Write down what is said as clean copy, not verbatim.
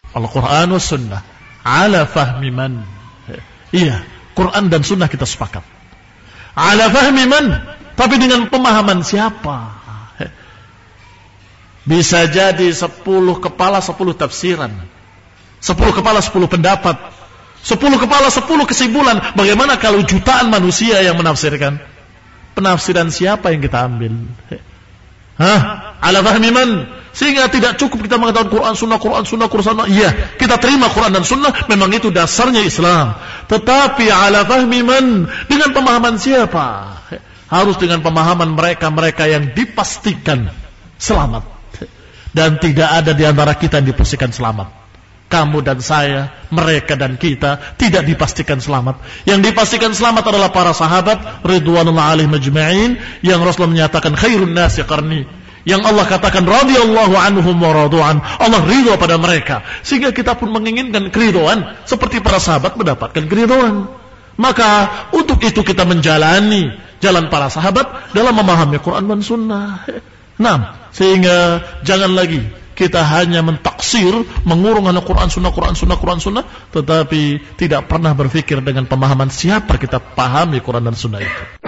Al-Quran was sunnah ala fahmi man. Iya, Quran dan sunnah kita sepakat. Ala fahmi man, tapi dengan pemahaman siapa? Bisa jadi 10 kepala 10 tafsiran, 10 kepala 10 pendapat, 10 kepala 10 kesimpulan. Bagaimana kalau jutaan manusia yang menafsirkan? Penafsiran siapa yang kita ambil? Ala fahmi man. Sehingga tidak cukup kita mengatakan Quran sunnah, Quran sunnah, Quran sunnah. Iya, kita terima Quran dan sunnah, memang itu dasarnya Islam. Tetapi ala fahmi man, dengan pemahaman siapa? Harus dengan pemahaman mereka yang dipastikan selamat. Dan tidak ada di antara kita yang dipastikan selamat. Kamu dan saya, mereka dan kita tidak dipastikan selamat. Yang dipastikan selamat adalah para sahabat ridwanullah alaihim ajma'in, yang Rasulullah menyatakan khairun nasi qarni, yang Allah katakan radhiyallahu anhum wa radu'an, Allah ridha pada mereka. Sehingga kita pun menginginkan keridhaan seperti para sahabat mendapatkan keridhaan. Maka untuk itu kita menjalani jalan para sahabat dalam memahami Quran dan sunnah. Nah, sehingga jangan lagi kita hanya mentaksir, mengurung hanya Quran sunnah, Quran sunnah, Quran sunnah, tetapi tidak pernah berpikir dengan pemahaman siapa kita pahami Quran dan sunnah itu.